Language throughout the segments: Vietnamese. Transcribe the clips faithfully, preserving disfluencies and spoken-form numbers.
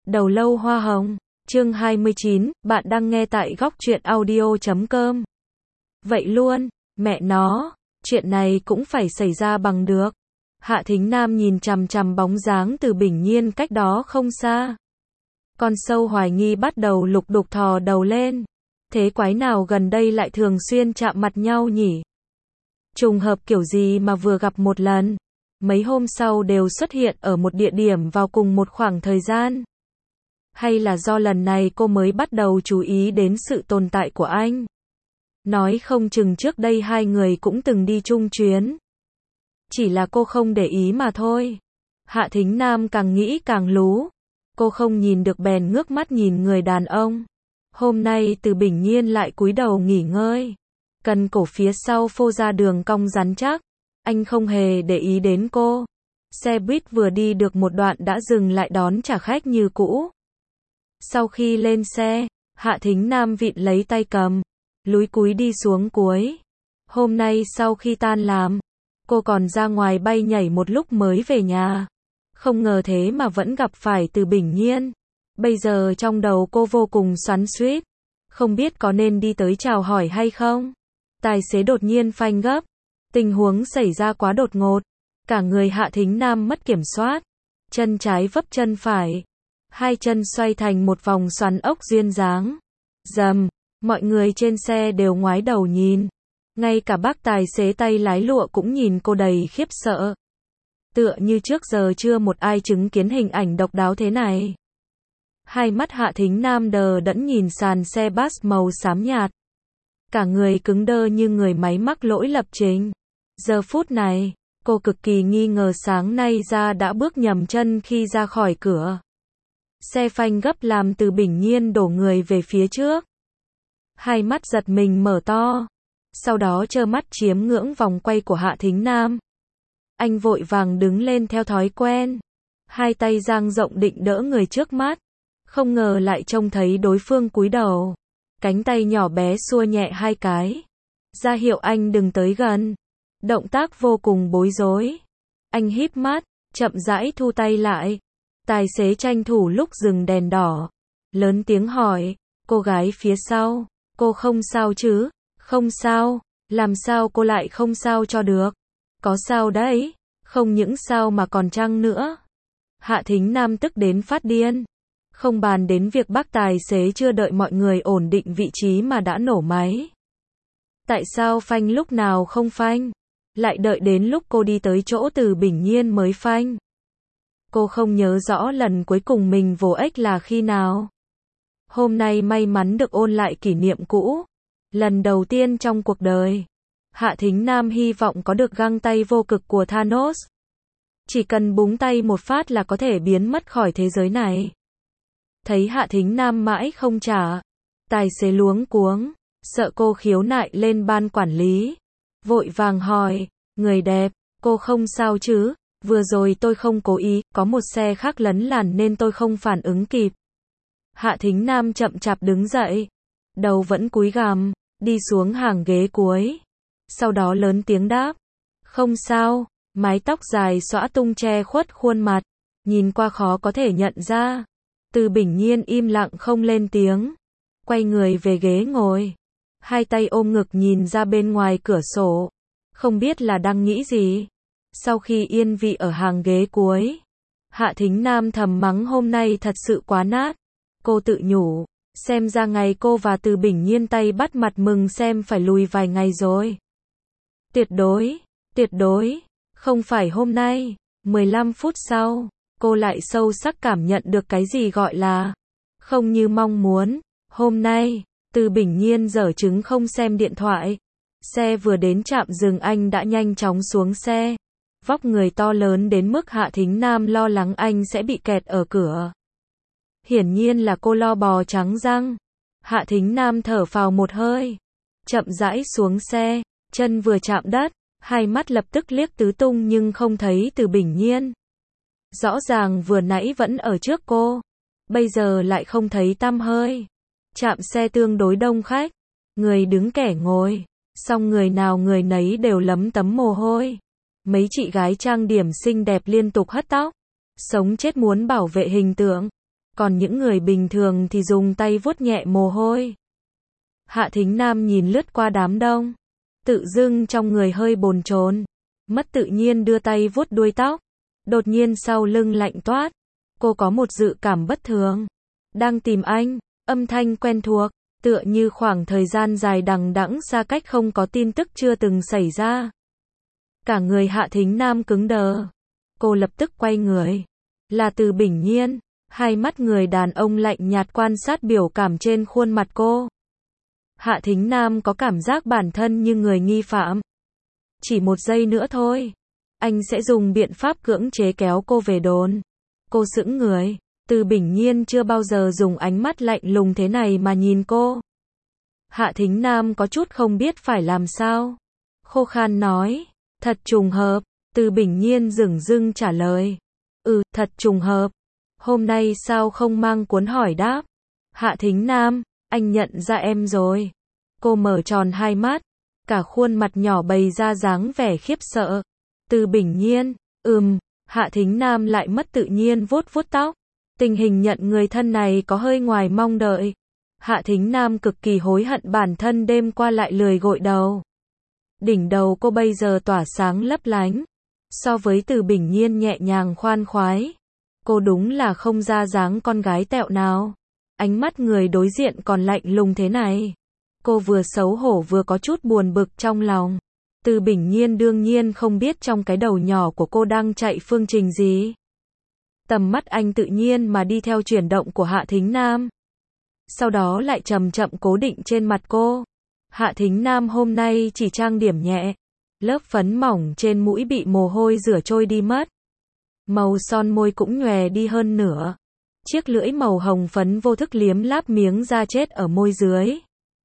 Đầu lâu hoa hồng, chương hai mươi chín, bạn đang nghe tại góc truyện audio chấm com. Vậy luôn, mẹ nó, chuyện này cũng phải xảy ra bằng được. Hạ Thính Nam nhìn chằm chằm bóng dáng Từ Bình Nhiên cách đó không xa. Con sâu hoài nghi bắt đầu lục đục thò đầu lên. Thế quái nào gần đây lại thường xuyên chạm mặt nhau nhỉ? Trùng hợp kiểu gì mà vừa gặp một lần, mấy hôm sau đều xuất hiện ở một địa điểm vào cùng một khoảng thời gian? Hay là do lần này cô mới bắt đầu chú ý đến sự tồn tại của anh? Nói không chừng trước đây hai người cũng từng đi chung chuyến. Chỉ là cô không để ý mà thôi. Hạ Thính Nam càng nghĩ càng lú. Cô không nhìn được bèn ngước mắt nhìn người đàn ông. Hôm nay Từ Bình Nhiên lại cúi đầu nghỉ ngơi. Cần cổ phía sau phô ra đường cong rắn chắc. Anh không hề để ý đến cô. Xe buýt vừa đi được một đoạn đã dừng lại đón trả khách như cũ. Sau khi lên xe, Hạ Thính Nam vịn lấy tay cầm, lúi cúi đi xuống cuối. Hôm nay sau khi tan làm, cô còn ra ngoài bay nhảy một lúc mới về nhà. Không ngờ thế mà vẫn gặp phải Từ Bình Nhiên. Bây giờ trong đầu cô vô cùng xoắn xuýt, không biết có nên đi tới chào hỏi hay không. Tài xế đột nhiên phanh gấp. Tình huống xảy ra quá đột ngột. Cả người Hạ Thính Nam mất kiểm soát. Chân trái vấp chân phải. Hai chân xoay thành một vòng xoắn ốc duyên dáng. Rầm, mọi người trên xe đều ngoái đầu nhìn. Ngay cả bác tài xế tay lái lụa cũng nhìn cô đầy khiếp sợ. Tựa như trước giờ chưa một ai chứng kiến hình ảnh độc đáo thế này. Hai mắt Hạ Thính Nam đờ đẫn nhìn sàn xe bus màu xám nhạt. Cả người cứng đơ như người máy mắc lỗi lập trình. Giờ phút này, cô cực kỳ nghi ngờ sáng nay ra đã bước nhầm chân khi ra khỏi cửa. Xe phanh gấp làm Từ Bình Nhiên đổ người về phía trước. Hai mắt giật mình mở to. Sau đó trơ mắt chiếm ngưỡng vòng quay của Hạ Thính Nam. Anh vội vàng đứng lên theo thói quen. Hai tay dang rộng định đỡ người trước mắt. Không ngờ lại trông thấy đối phương cúi đầu. Cánh tay nhỏ bé xua nhẹ hai cái. Ra hiệu anh đừng tới gần. Động tác vô cùng bối rối. Anh híp mắt, chậm rãi thu tay lại. Tài xế tranh thủ lúc dừng đèn đỏ. Lớn tiếng hỏi, cô gái phía sau, cô không sao chứ? Không sao, làm sao cô lại không sao cho được? Có sao đấy, không những sao mà còn chăng nữa. Hạ Thính Nam tức đến phát điên. Không bàn đến việc bác tài xế chưa đợi mọi người ổn định vị trí mà đã nổ máy. Tại sao phanh lúc nào không phanh? Lại đợi đến lúc cô đi tới chỗ Từ Bình Nhiên mới phanh. Cô không nhớ rõ lần cuối cùng mình vồ ếch là khi nào. Hôm nay may mắn được ôn lại kỷ niệm cũ. Lần đầu tiên trong cuộc đời, Hạ Thính Nam hy vọng có được găng tay vô cực của Thanos. Chỉ cần búng tay một phát là có thể biến mất khỏi thế giới này. Thấy Hạ Thính Nam mãi không trả, tài xế luống cuống, sợ cô khiếu nại lên ban quản lý. Vội vàng hỏi, người đẹp, cô không sao chứ? Vừa rồi tôi không cố ý, có một xe khác lấn làn nên tôi không phản ứng kịp. Hạ Thính Nam chậm chạp đứng dậy, đầu vẫn cúi gằm, đi xuống hàng ghế cuối. Sau đó lớn tiếng đáp, không sao, mái tóc dài xõa tung che khuất khuôn mặt, nhìn qua khó có thể nhận ra. Từ Bình Nhiên im lặng không lên tiếng, quay người về ghế ngồi, hai tay ôm ngực nhìn ra bên ngoài cửa sổ, không biết là đang nghĩ gì. Sau khi yên vị ở hàng ghế cuối, Hạ Thính Nam thầm mắng hôm nay thật sự quá nát. Cô tự nhủ, xem ra ngày cô và Từ Bình Nhiên tay bắt mặt mừng xem phải lùi vài ngày rồi. Tuyệt đối, tuyệt đối, không phải hôm nay. mười lăm phút sau, cô lại sâu sắc cảm nhận được cái gì gọi là không như mong muốn. Hôm nay, Từ Bình Nhiên dở chứng không xem điện thoại. Xe vừa đến trạm dừng anh đã nhanh chóng xuống xe. Vóc người to lớn đến mức Hạ Thính Nam lo lắng anh sẽ bị kẹt ở cửa. Hiển nhiên là cô lo bò trắng răng. Hạ Thính Nam thở phào một hơi, chậm rãi xuống xe, chân vừa chạm đất, hai mắt lập tức liếc tứ tung nhưng không thấy Từ Bình Nhiên. Rõ ràng vừa nãy vẫn ở trước cô, bây giờ lại không thấy tăm hơi. Trạm xe tương đối đông khách, người đứng kẻ ngồi, song người nào người nấy đều lấm tấm mồ hôi. Mấy chị gái trang điểm xinh đẹp liên tục hất tóc, sống chết muốn bảo vệ hình tượng. còn những người bình thường thì dùng tay vuốt nhẹ mồ hôi. Hạ Thính Nam nhìn lướt qua đám đông, tự dưng trong người hơi bồn chồn, mất tự nhiên đưa tay vuốt đuôi tóc, đột nhiên sau lưng lạnh toát, cô có một dự cảm bất thường. Đang tìm anh, âm thanh quen thuộc, tựa như khoảng thời gian dài đằng đẵng xa cách không có tin tức chưa từng xảy ra. Cả người Hạ Thính Nam cứng đờ. Cô lập tức quay người. Là Từ Bình Nhiên, hai mắt người đàn ông lạnh nhạt quan sát biểu cảm trên khuôn mặt cô. Hạ Thính Nam có cảm giác bản thân như người nghi phạm. Chỉ một giây nữa thôi, anh sẽ dùng biện pháp cưỡng chế kéo cô về đồn. Cô sững người, Từ Bình Nhiên chưa bao giờ dùng ánh mắt lạnh lùng thế này mà nhìn cô. Hạ Thính Nam có chút không biết phải làm sao. Khô khan nói, thật trùng hợp. Từ Bình Nhiên dửng dưng trả lời, ừ, thật trùng hợp. Hôm nay sao không mang cuốn hỏi đáp? Hạ Thính Nam, anh nhận ra em rồi. Cô mở tròn hai mắt, cả khuôn mặt nhỏ bày ra dáng vẻ khiếp sợ. Từ Bình Nhiên, ừm, Hạ Thính Nam lại mất tự nhiên vuốt vuốt tóc. Tình hình nhận người thân này có hơi ngoài mong đợi. Hạ Thính Nam cực kỳ hối hận bản thân đêm qua lại lười gội đầu. Đỉnh đầu cô bây giờ tỏa sáng lấp lánh. So với Từ Bình Nhiên nhẹ nhàng khoan khoái, cô đúng là không ra dáng con gái tẹo nào. Ánh mắt người đối diện còn lạnh lùng thế này. Cô vừa xấu hổ vừa có chút buồn bực trong lòng. Từ Bình Nhiên đương nhiên không biết trong cái đầu nhỏ của cô đang chạy phương trình gì. Tầm mắt anh tự nhiên mà đi theo chuyển động của Hạ Thính Nam. Sau đó lại chậm chậm cố định trên mặt cô. Hạ Thính Nam hôm nay chỉ trang điểm nhẹ. Lớp phấn mỏng trên mũi bị mồ hôi rửa trôi đi mất. Màu son môi cũng nhòe đi hơn nửa. Chiếc lưỡi màu hồng phấn vô thức liếm láp miếng da chết ở môi dưới.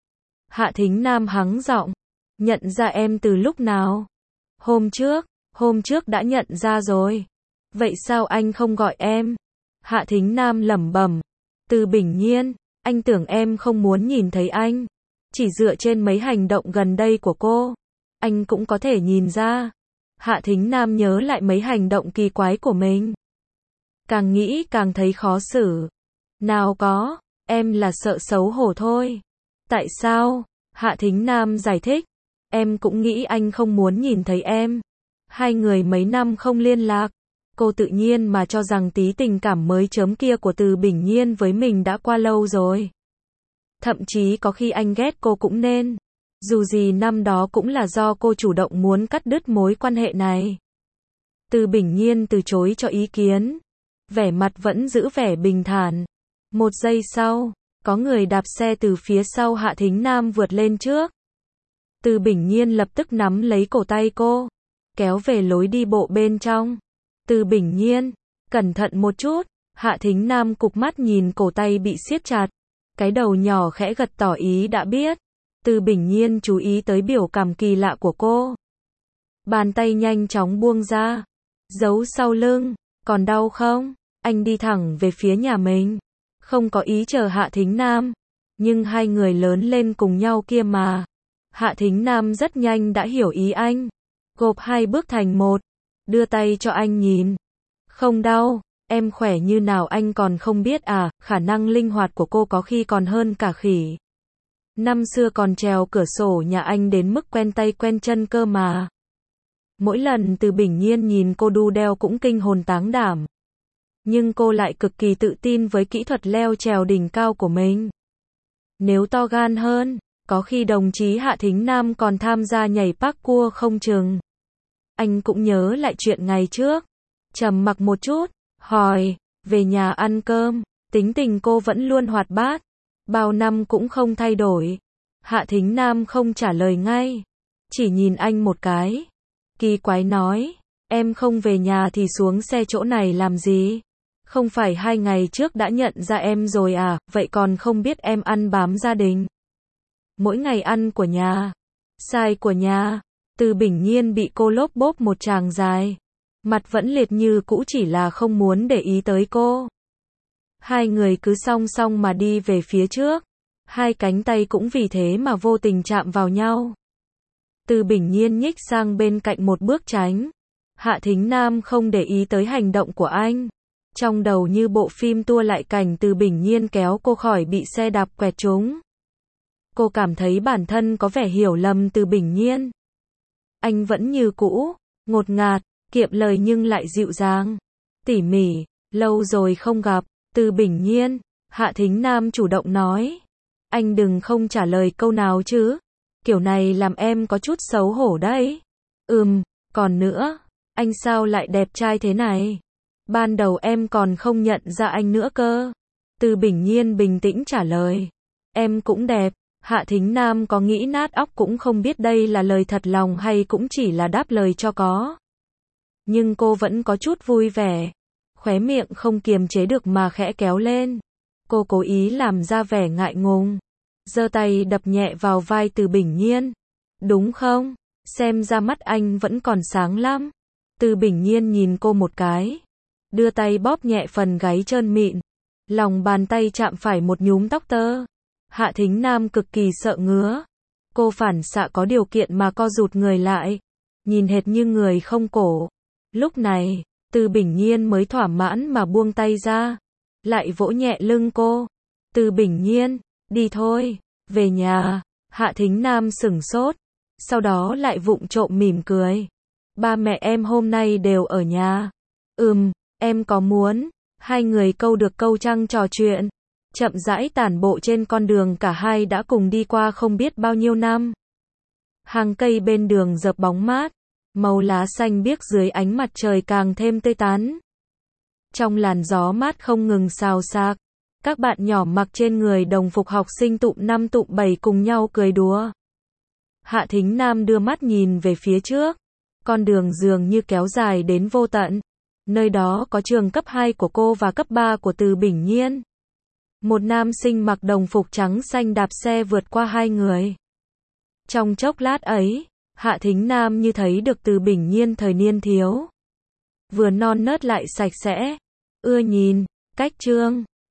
Hạ Thính Nam hắng giọng, nhận ra em từ lúc nào? Hôm trước, hôm trước đã nhận ra rồi. Vậy sao anh không gọi em? Hạ Thính Nam lẩm bẩm, Từ Bình Nhiên, anh tưởng em không muốn nhìn thấy anh. Chỉ dựa trên mấy hành động gần đây của cô, anh cũng có thể nhìn ra. Hạ Thính Nam nhớ lại mấy hành động kỳ quái của mình. Càng nghĩ càng thấy khó xử. Nào có, em là sợ xấu hổ thôi. Tại sao? Hạ Thính Nam giải thích. Em cũng nghĩ anh không muốn nhìn thấy em. Hai người mấy năm không liên lạc. Cô tự nhiên mà cho rằng tí tình cảm mới chớm kia của Từ Bình Nhiên với mình đã qua lâu rồi. Thậm chí có khi anh ghét cô cũng nên. Dù gì năm đó cũng là do cô chủ động muốn cắt đứt mối quan hệ này. Từ Bình Nhiên từ chối cho ý kiến. Vẻ mặt vẫn giữ vẻ bình thản. Một giây sau, có người đạp xe từ phía sau Hạ Thính Nam vượt lên trước. Từ Bình Nhiên lập tức nắm lấy cổ tay cô, kéo về lối đi bộ bên trong. Từ Bình Nhiên, cẩn thận một chút. Hạ Thính Nam cụp mắt nhìn cổ tay bị siết chặt. Cái đầu nhỏ khẽ gật tỏ ý đã biết. Từ Bình Nhiên chú ý tới biểu cảm kỳ lạ của cô. Bàn tay nhanh chóng buông ra, giấu sau lưng. Còn đau không? Anh đi thẳng về phía nhà mình, không có ý chờ Hạ Thính Nam. Nhưng hai người lớn lên cùng nhau kia mà. Hạ Thính Nam rất nhanh đã hiểu ý anh. Gộp hai bước thành một, đưa tay cho anh nhìn. Không đau, em khỏe như nào anh còn không biết à? Khả năng linh hoạt của cô có khi còn hơn cả khỉ. Năm xưa còn trèo cửa sổ nhà anh đến mức quen tay quen chân cơ mà. Mỗi lần Từ Bình Nhiên nhìn cô đu đeo cũng kinh hồn táng đảm. Nhưng cô lại cực kỳ tự tin với kỹ thuật leo trèo đỉnh cao của mình. Nếu to gan hơn, có khi đồng chí Hạ Thính Nam còn tham gia nhảy parkour không chừng. Anh cũng nhớ lại chuyện ngày trước. Trầm mặc một chút, hỏi, về nhà ăn cơm. Tính tình cô vẫn luôn hoạt bát. Bao năm cũng không thay đổi. Hạ Thính Nam không trả lời ngay. Chỉ nhìn anh một cái. Kỳ quái nói, em không về nhà thì xuống xe chỗ này làm gì? Không phải hai ngày trước đã nhận ra em rồi à, vậy còn không biết em ăn bám gia đình. Mỗi ngày ăn của nhà, sai của nhà. Từ Bình Nhiên bị cô lốp bốp một tràng dài. Mặt vẫn liệt như cũ chỉ là không muốn để ý tới cô. Hai người cứ song song mà đi về phía trước. Hai cánh tay cũng vì thế mà vô tình chạm vào nhau. Từ Bình Nhiên nhích sang bên cạnh một bước tránh. Hạ Thính Nam không để ý tới hành động của anh. Trong đầu như bộ phim tua lại cảnh Từ Bình Nhiên kéo cô khỏi bị xe đạp quẹt trúng. Cô cảm thấy bản thân có vẻ hiểu lầm Từ Bình Nhiên. Anh vẫn như cũ, ngột ngạt, kiệm lời nhưng lại dịu dàng, tỉ mỉ. Lâu rồi không gặp, Từ Bình Nhiên. Hạ Thính Nam chủ động nói. Anh đừng không trả lời câu nào chứ. Kiểu này làm em có chút xấu hổ đấy. Ừm, còn nữa, anh sao lại đẹp trai thế này? Ban đầu em còn không nhận ra anh nữa cơ. Từ Bình Nhiên bình tĩnh trả lời. Em cũng đẹp. Hạ Thính Nam có nghĩ nát óc cũng không biết đây là lời thật lòng hay cũng chỉ là đáp lời cho có. Nhưng cô vẫn có chút vui vẻ. Khóe miệng không kiềm chế được mà khẽ kéo lên. Cô cố ý làm ra vẻ ngại ngùng. Giơ tay đập nhẹ vào vai Từ Bình Nhiên. Đúng không? Xem ra mắt anh vẫn còn sáng lắm. Từ Bình Nhiên nhìn cô một cái. Đưa tay bóp nhẹ phần gáy trơn mịn. Lòng bàn tay chạm phải một nhúm tóc tơ. Hạ Thính Nam cực kỳ sợ ngứa. Cô phản xạ có điều kiện mà co rụt người lại. Nhìn hệt như người không cổ. Lúc này, Từ Bình Nhiên mới thỏa mãn mà buông tay ra. Lại vỗ nhẹ lưng cô. Từ Bình Nhiên, đi thôi, về nhà. Hạ Thính Nam sửng sốt. Sau đó lại vụng trộm mỉm cười. Ba mẹ em hôm nay đều ở nhà. Ừm, em có muốn. Hai người câu được câu trăng trò chuyện. Chậm rãi tản bộ trên con đường cả hai đã cùng đi qua không biết bao nhiêu năm. Hàng cây bên đường dợp bóng mát. Màu lá xanh biếc dưới ánh mặt trời càng thêm tươi tắn. Trong làn gió mát không ngừng xào xạc. Các bạn nhỏ mặc trên người đồng phục học sinh tụm năm tụm bảy cùng nhau cười đùa. Hạ Thính Nam đưa mắt nhìn về phía trước. Con đường dường như kéo dài đến vô tận. Nơi đó có trường cấp hai của cô và cấp ba của Từ Bình Nhiên. Một nam sinh mặc đồng phục trắng xanh đạp xe vượt qua hai người. Trong chốc lát ấy, Hạ Thính Nam như thấy được Từ Bình Nhiên thời niên thiếu. Vừa non nớt lại sạch sẽ. Ưa nhìn, cách trương.